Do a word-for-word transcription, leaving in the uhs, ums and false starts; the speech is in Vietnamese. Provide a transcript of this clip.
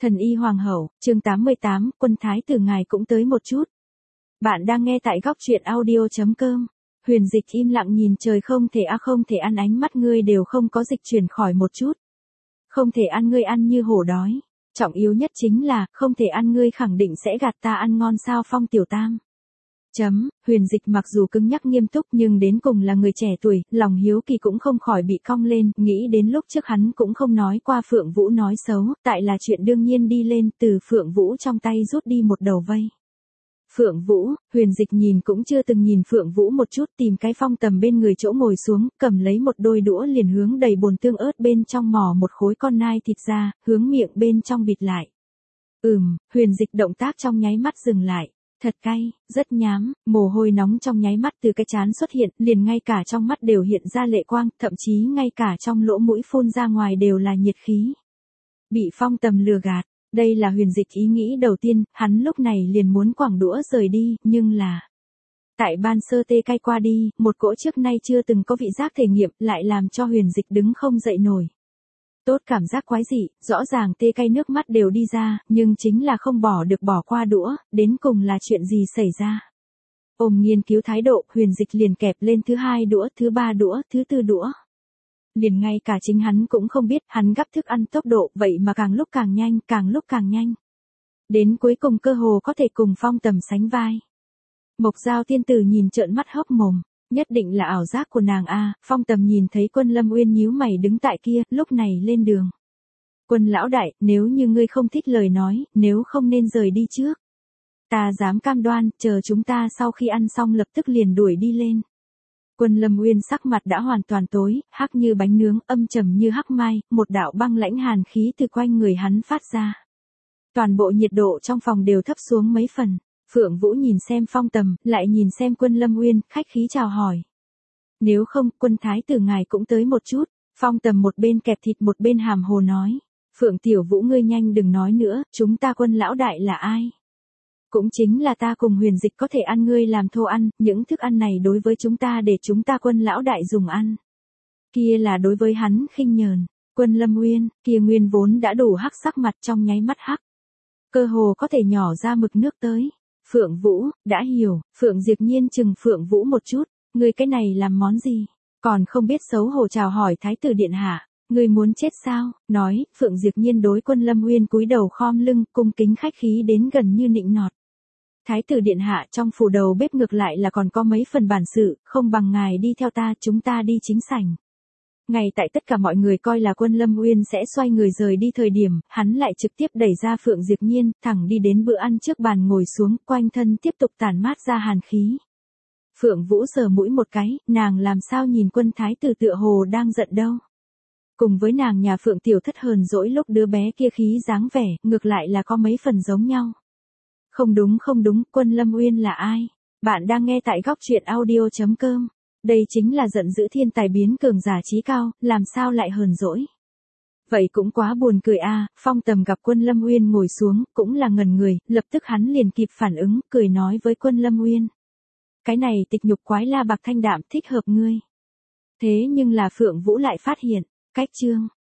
Thần y hoàng hậu, chương tám mươi tám, quân thái tử ngài cũng tới một chút. Bạn đang nghe tại góc truyện audio chấm com. Huyền Dịch im lặng nhìn trời, không thể a à không thể ăn, ánh mắt ngươi đều không có dịch chuyển khỏi một chút. Không thể ăn, ngươi ăn như hổ đói. Trọng yếu nhất chính là, không thể ăn, ngươi khẳng định sẽ gạt ta ăn ngon sao Phong tiểu tam. Chấm, Huyền Dịch mặc dù cứng nhắc nghiêm túc nhưng đến cùng là người trẻ tuổi, lòng hiếu kỳ cũng không khỏi bị cong lên, nghĩ đến lúc trước hắn cũng không nói qua Phượng Vũ nói xấu, tại là chuyện đương nhiên đi lên, từ Phượng Vũ trong tay rút đi một đầu vây. Phượng Vũ, Huyền Dịch nhìn cũng chưa từng nhìn Phượng Vũ một chút, tìm cái phong tầm bên người chỗ ngồi xuống, cầm lấy một đôi đũa liền hướng đầy bồn tương ớt bên trong mò một khối con nai thịt ra, hướng miệng bên trong bịt lại. Ừm, Huyền Dịch động tác trong nháy mắt dừng lại. Thật cay, rất nhám, mồ hôi nóng trong nháy mắt từ cái trán xuất hiện, liền ngay cả trong mắt đều hiện ra lệ quang, thậm chí ngay cả trong lỗ mũi phun ra ngoài đều là nhiệt khí. Bị phong tầm lừa gạt, đây là Huyền Dịch ý nghĩ đầu tiên, hắn lúc này liền muốn quẳng đũa rời đi, nhưng là... Tại ban sơ tê cay qua đi, một cỗ trước nay chưa từng có vị giác thể nghiệm lại làm cho Huyền Dịch đứng không dậy nổi. Tốt cảm giác quái dị, rõ ràng tê cay nước mắt đều đi ra, nhưng chính là không bỏ được bỏ qua đũa, đến cùng là chuyện gì xảy ra. Ôm nghiên cứu thái độ, Huyền Dịch liền kẹp lên thứ hai đũa, thứ ba đũa, thứ tư đũa. Liền ngay cả chính hắn cũng không biết, hắn gắp thức ăn tốc độ vậy mà càng lúc càng nhanh, càng lúc càng nhanh. Đến cuối cùng cơ hồ có thể cùng phong tầm sánh vai. Mộc Giao tiên tử nhìn trợn mắt hốc mồm. Nhất định là ảo giác của nàng a. Phong tầm nhìn thấy Quân Lâm Uyên nhíu mày đứng tại kia, lúc này lên đường. Quân lão đại, nếu như ngươi không thích lời nói, nếu không nên rời đi trước. Ta dám cam đoan, chờ chúng ta sau khi ăn xong lập tức liền đuổi đi lên. Quân Lâm Uyên sắc mặt đã hoàn toàn tối, hắc như bánh nướng, âm trầm như hắc mai, một đạo băng lãnh hàn khí từ quanh người hắn phát ra. Toàn bộ nhiệt độ trong phòng đều thấp xuống mấy phần. Phượng Vũ nhìn xem phong tầm, lại nhìn xem Quân Lâm Uyên, khách khí chào hỏi. Nếu không, quân thái tử ngài cũng tới một chút. Phong tầm một bên kẹp thịt một bên hàm hồ nói. Phượng tiểu Vũ ngươi nhanh đừng nói nữa, chúng ta Quân lão đại là ai? Cũng chính là ta cùng Huyền Dịch có thể ăn, ngươi làm thô ăn, những thức ăn này đối với chúng ta để chúng ta Quân lão đại dùng ăn. Kia là đối với hắn khinh nhờn. Quân Lâm Uyên, kia nguyên vốn đã đủ hắc sắc mặt trong nháy mắt hắc. Cơ hồ có thể nhỏ ra mực nước tới. Phượng Vũ, đã hiểu, Phượng Diệp Nhiên chừng Phượng Vũ một chút, ngươi cái này làm món gì? Còn không biết xấu hổ chào hỏi thái tử điện hạ, ngươi muốn chết sao? Nói, Phượng Diệp Nhiên đối Quân Lâm Uyên cúi đầu khom lưng, cung kính khách khí đến gần như nịnh nọt. Thái tử điện hạ, trong phủ đầu bếp ngược lại là còn có mấy phần bản sự, không bằng ngài đi theo ta, chúng ta đi chính sảnh. Ngay tại tất cả mọi người coi là Quân Lâm Uyên sẽ xoay người rời đi thời điểm, hắn lại trực tiếp đẩy ra Phượng Diệp Nhiên, thẳng đi đến bữa ăn trước bàn ngồi xuống, quanh thân tiếp tục tản mát ra hàn khí. Phượng Vũ sờ mũi một cái, nàng làm sao nhìn quân thái tử tựa hồ đang giận đâu. Cùng với nàng nhà Phượng tiểu thất hờn dỗi lúc đứa bé kia khí dáng vẻ, ngược lại là có mấy phần giống nhau. Không đúng không đúng, Quân Lâm Uyên là ai? Bạn đang nghe tại góc truyện audio chấm com. Đây chính là giận dữ thiên tài biến cường giả trí cao, làm sao lại hờn dỗi. Vậy cũng quá buồn cười a. Phong tầm gặp Quân Lâm Uyên ngồi xuống, cũng là ngẩn người, lập tức hắn liền kịp phản ứng, cười nói với Quân Lâm Uyên. Cái này tịch nhục quái la bạc thanh đạm thích hợp ngươi. Thế nhưng là Phượng Vũ lại phát hiện, cách chương,